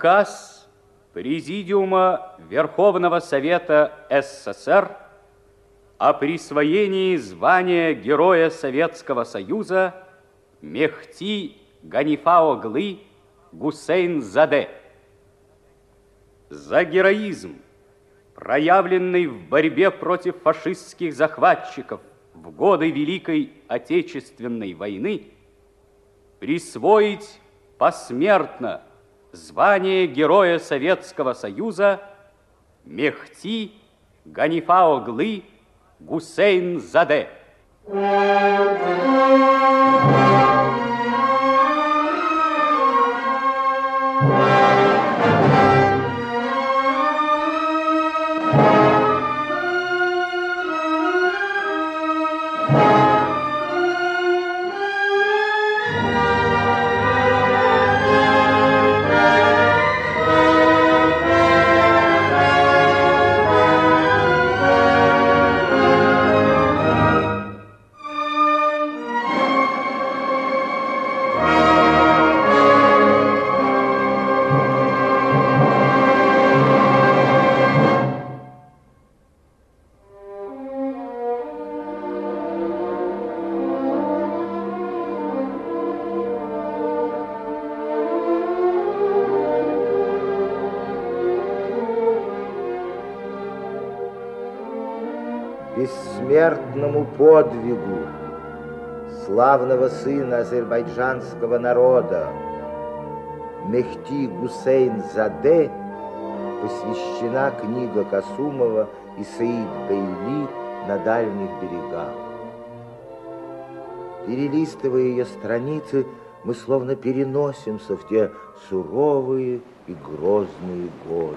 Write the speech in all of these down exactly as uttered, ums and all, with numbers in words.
Указ Президиума Верховного Совета СССР о присвоении звания Героя Советского Союза Мехти Ганифа-оглы Гусейнзаде. За героизм, проявленный в борьбе против фашистских захватчиков в годы Великой Отечественной войны, присвоить посмертно звание Героя Советского Союза Мехти Ганифа-оглы Гусейнзаде. Бессмертному подвигу славного сына азербайджанского народа Мехти Гусейнзаде посвящена книга Касумова и Саид Бейли «На дальних берегах». Перелистывая ее страницы, мы словно переносимся в те суровые и грозные годы.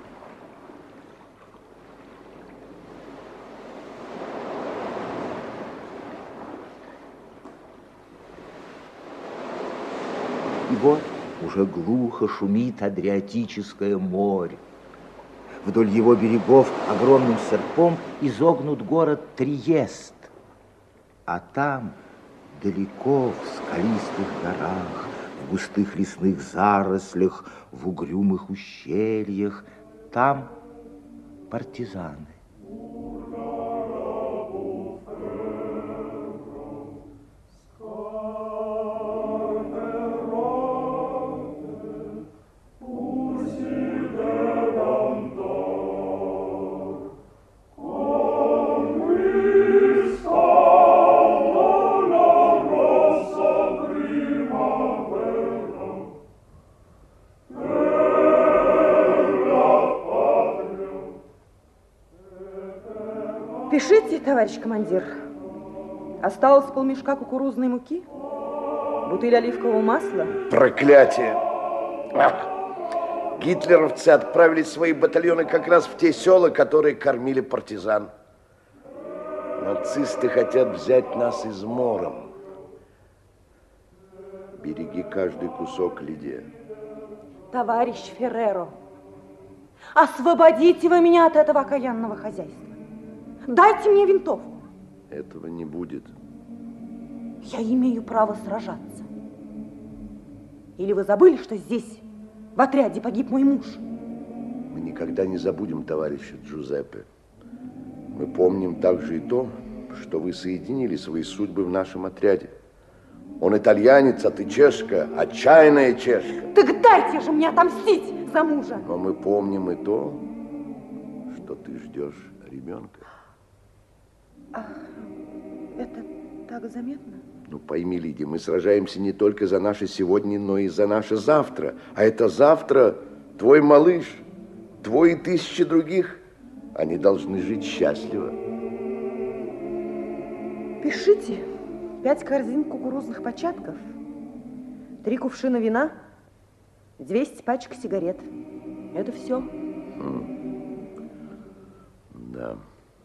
И вот уже глухо шумит Адриатическое море. Вдоль его берегов огромным серпом изогнут город Триест. А там, далеко в скалистых горах, в густых лесных зарослях, в угрюмых ущельях, там партизаны. Пишите, товарищ командир. Осталось полмешка кукурузной муки, бутыль оливкового масла. Проклятие! Ах! Гитлеровцы отправили свои батальоны как раз в те села, которые кормили партизан. Нацисты хотят взять нас измором. Береги каждый кусок, Лидия. Товарищ Ферреро, освободите вы меня от этого окаянного хозяйства. Дайте мне винтовку. Этого не будет. Я имею право сражаться. Или вы забыли, что здесь, в отряде, погиб мой муж? Мы никогда не забудем товарища Джузеппе. Мы помним также и то, что вы соединили свои судьбы в нашем отряде. Он итальянец, а ты чешка, отчаянная чешка. Так дайте же мне отомстить за мужа. Но мы помним и то, что ты ждешь ребенка. Ах, это так заметно? Ну, пойми, Лидия, мы сражаемся не только за наше сегодня, но и за наше завтра. А это завтра твой малыш, твой и тысячи других. Они должны жить счастливо. Пишите. Пять корзин кукурузных початков, три кувшина вина, двести пачек сигарет. Это все. М. Да.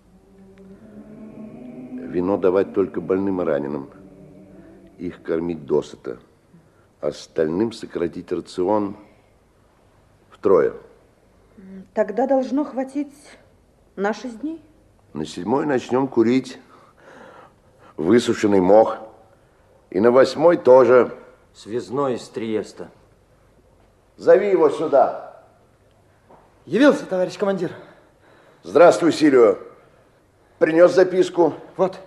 Вино давать только больным и раненым. Их кормить досыта. Остальным сократить рацион втрое. Тогда должно хватить на шесть дней. На седьмой начнем курить высушенный мох. И на восьмой тоже. Связной из Триеста. Зови его сюда. Явился, товарищ командир. Здравствуй, Сильвио. Принес записку? Вот.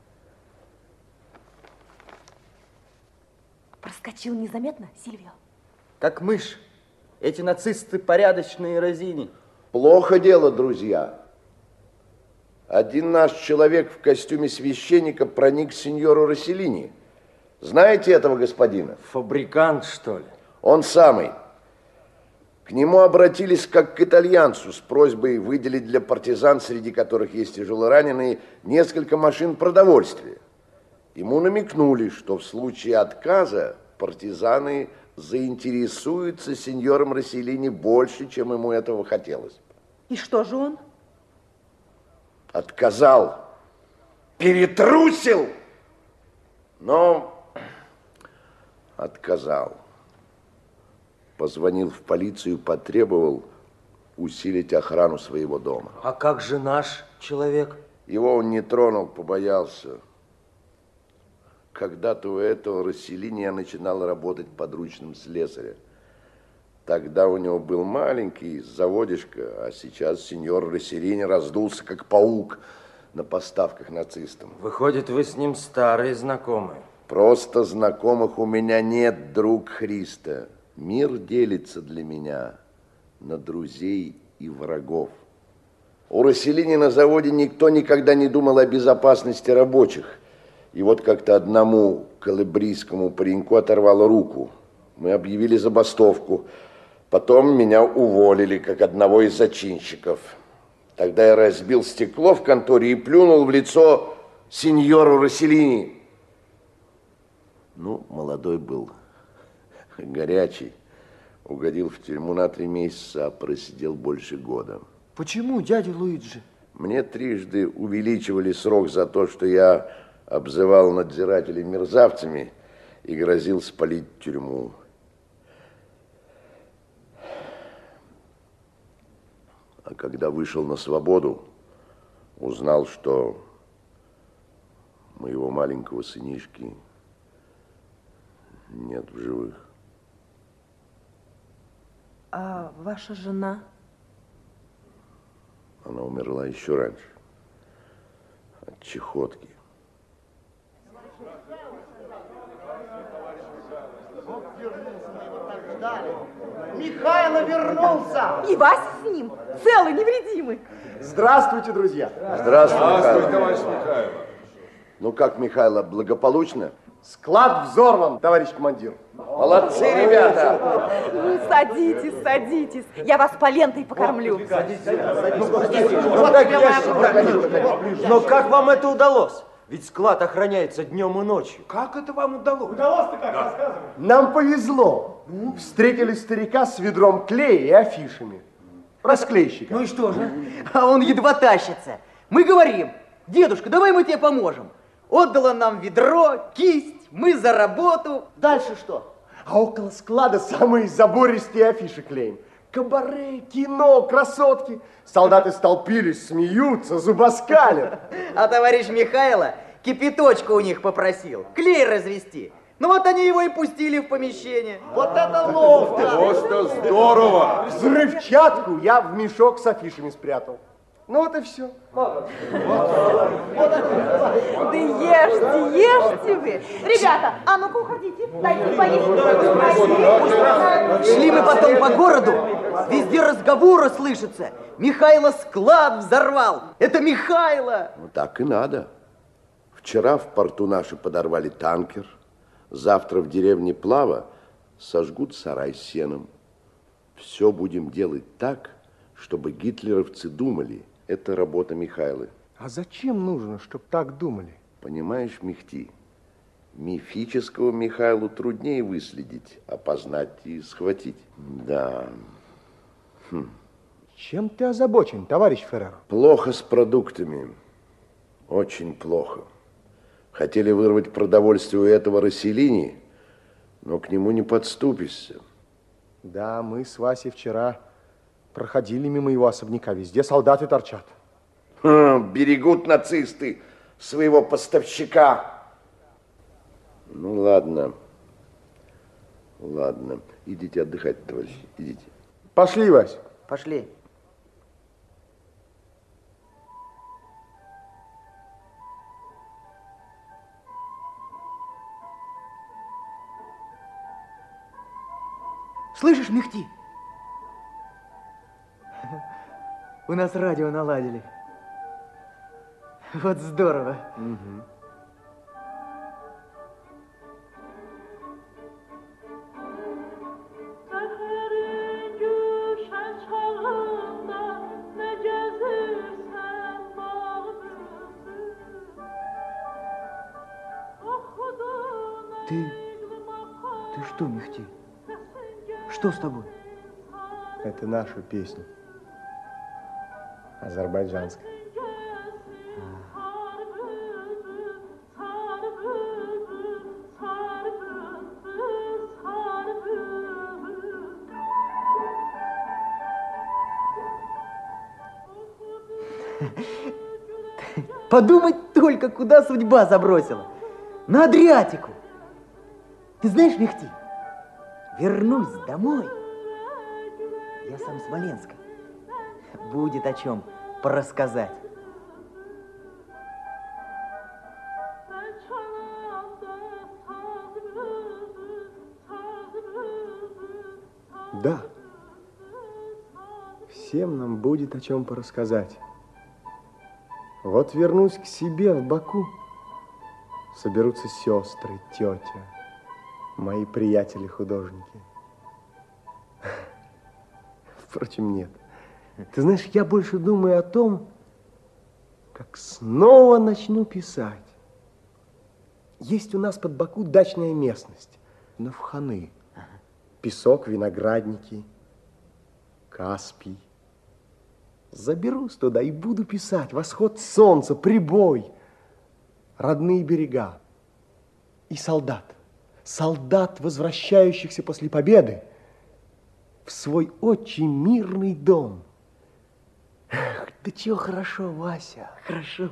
Проскочил незаметно, Сильвио? Как мышь. Эти нацисты порядочные разини. Плохо дело, друзья. Один наш человек в костюме священника проник к сеньору Росселлини. Знаете этого господина? Фабрикант, что ли? Он самый. К нему обратились как к итальянцу с просьбой выделить для партизан, среди которых есть тяжелораненые, несколько машин продовольствия. Ему намекнули, что в случае отказа партизаны заинтересуются сеньором Росселлини больше, чем ему этого хотелось. И что же он? Отказал, перетрусил, но отказал. Позвонил в полицию, потребовал усилить охрану своего дома. А как же наш человек? Его он не тронул, побоялся. Когда-то у этого Росселлини я начинал работать подручным слесаря. Тогда у него был маленький заводишко, а сейчас сеньор Росселлини раздулся, как паук на поставках нацистам. Выходит, вы с ним старые знакомые. Просто знакомых у меня нет, друг Христа. Мир делится для меня на друзей и врагов. У Росселлини на заводе никто никогда не думал о безопасности рабочих. И вот как-то одному калабрийскому пареньку оторвало руку. Мы объявили забастовку. Потом меня уволили, как одного из зачинщиков. Тогда я разбил стекло в конторе и плюнул в лицо сеньору Росселлини. Ну, молодой был, горячий. Угодил в тюрьму на три месяца, а просидел больше года. Почему, дядя Луиджи? Мне трижды увеличивали срок за то, что я обзывал надзирателей мерзавцами и грозил спалить тюрьму. А когда вышел на свободу, узнал, что моего маленького сынишки нет в живых. А ваша жена? Она умерла еще раньше. От чехотки. Михайло вернулся! И Вася с ним, целый, невредимый. Здравствуйте, друзья! Здравствуй, Здравствуй, Михайло. товарищ Михайло. Ну как, Михайло, благополучно? Склад взорван, товарищ командир. Молодцы, ребята! Ну, садитесь, садитесь. Я вас полентой покормлю. Но как вам это удалось? Ведь склад охраняется днем и ночью. Как это вам удалось? Удалось-то как, рассказывай. Нам повезло. Встретили старика с ведром клея и афишами. Расклейщика. Ну и что же? А он едва тащится. Мы говорим: дедушка, давай мы тебе поможем. Отдал он нам ведро, кисть, мы за работу. Дальше что? А около склада самые забористые афиши клеим. Кабаре, кино, красотки. Солдаты столпились, смеются, зубоскалят. А товарищ Михайло кипяточку у них попросил, клей развести. Ну вот они его и пустили в помещение. Вот это ловко! Просто здорово! Взрывчатку я в мешок с афишами спрятал. Ну вот и все. Да ешьте, ешьте вы. Ребята, а ну-ка уходите. Дайте поесть. Шли мы потом по городу, везде разговоры слышатся. Михайло склад взорвал. Это Михайло. Ну так и надо. Вчера в порту наши подорвали танкер. Завтра в деревне Плава сожгут сарай с сеном. Все будем делать так, чтобы гитлеровцы думали, это работа Михайлы. А зачем нужно, чтобы так думали? Понимаешь, Мехти, мифического Михайлу труднее выследить, опознать и схватить. Да. Хм. Чем ты озабочен, товарищ Ферреро? Плохо с продуктами. Очень плохо. Хотели вырвать продовольствие у этого Росселлини, но к нему не подступишься. Да, мы с Васей вчера проходили мимо его особняка. Везде солдаты торчат. Хм, берегут нацисты своего поставщика. Ну, ладно. Ладно. Идите отдыхать, товарищи, идите. Пошли, Вась. Пошли. Слышишь, Мехти? У нас радио наладили. Вот здорово. Угу. Ты... Ты что, Мехти? Что с тобой? Это наша песня. Азербайджанская. Подумать только, куда судьба забросила. На Адриатику. Ты знаешь, Мехти, вернусь домой. Я сам с Смоленска. Будет о чем порассказать. Да. Всем нам будет о чем порассказать. Вот вернусь к себе в Баку. Соберутся сестры, тетя, мои приятели-художники. Впрочем, нет. Ты знаешь, я больше думаю о том, как снова начну писать. Есть у нас под Баку дачная местность, Навханы. Песок, виноградники, Каспий. Заберусь туда и буду писать. Восход солнца, прибой, родные берега. И солдат. Солдат, возвращающихся после победы в свой очень мирный дом. Эх, да чего хорошо, Вася. Хорошо.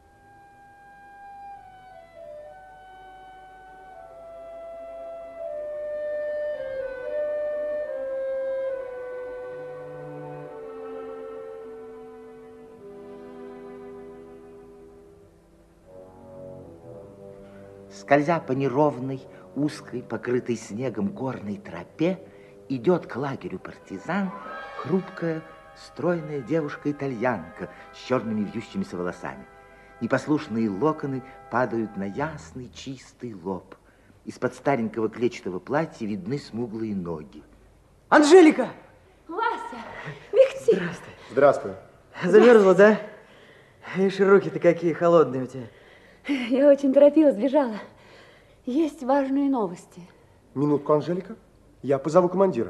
Скользя по неровной, узкой, покрытой снегом горной тропе, идет к лагерю партизан хрупкая, стройная девушка-итальянка с черными вьющимися волосами. Непослушные локоны падают на ясный, чистый лоб. Из-под старенького клетчатого платья видны смуглые ноги. Анжелика! Вася! Мехти! Здравствуй. Здравствуй. Замерзла, да? Ишь, руки-то какие холодные у тебя. Я очень торопилась, бежала. Есть важные новости. Минутку, Анжелика. Я позову командира.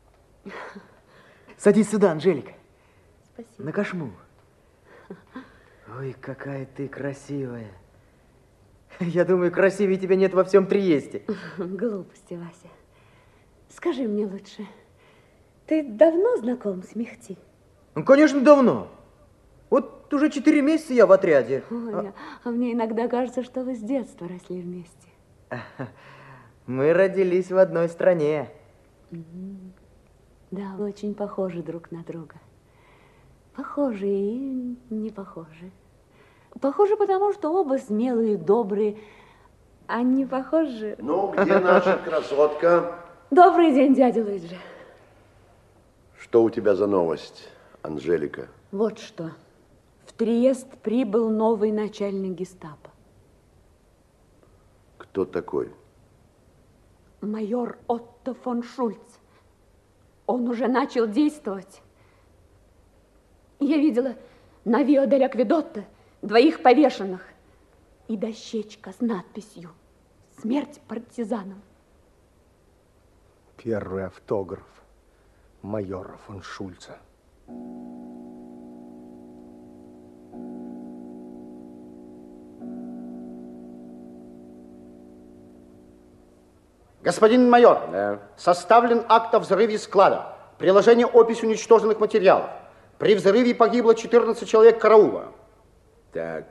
Садись сюда, Анжелика. Спасибо. На кошму. Ой, какая ты красивая. Я думаю, красивее тебя нет во всем Триесте. Глупости, Вася. Скажи мне лучше, ты давно знаком с Мехти? Ну, конечно, давно. Вот уже четыре месяца я в отряде. Ой, а... а мне иногда кажется, что вы с детства росли вместе. Мы родились в одной стране. Да, вы очень похожи друг на друга. Похожи и не похожи. Похожи потому, что оба смелые, добрые, а не похожи... Ну, где наша красотка? Добрый день, дядя Луиджи. Что у тебя за новость, Анжелика? Вот что. В Триест прибыл новый начальник гестапо. Кто такой? Майор Отто фон Шульц. Он уже начал действовать. Я видела на Вио дель Акведотто двоих повешенных и дощечка с надписью «Смерть партизанам». Первый автограф майора фон Шульца. Господин майор, Да. составлен акт о взрыве склада. Приложение опись уничтоженных материалов. При взрыве погибло четырнадцать человек караула. Так,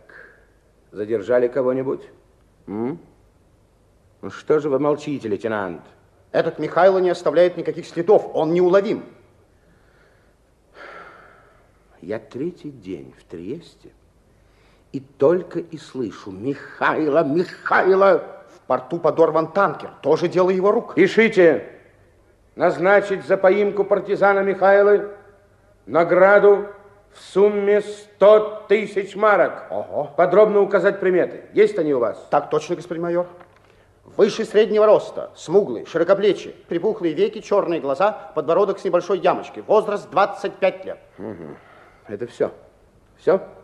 задержали кого-нибудь? М? Ну что же вы молчите, лейтенант? Этот Михайло не оставляет никаких следов, он неуловим. Я третий день в Триесте и только и слышу: Михайло, Михайло. В порту подорван танкер, тоже дело его рук. Пишите: назначить за поимку партизана Михайлы награду в сумме сто тысяч марок. Ого. Подробно указать приметы. Есть они у вас? Так точно, господин майор. Выше среднего роста, смуглый, широкоплечий, припухлые веки, черные глаза, подбородок с небольшой ямочкой. Возраст двадцать пять лет. Угу. Это все. Все?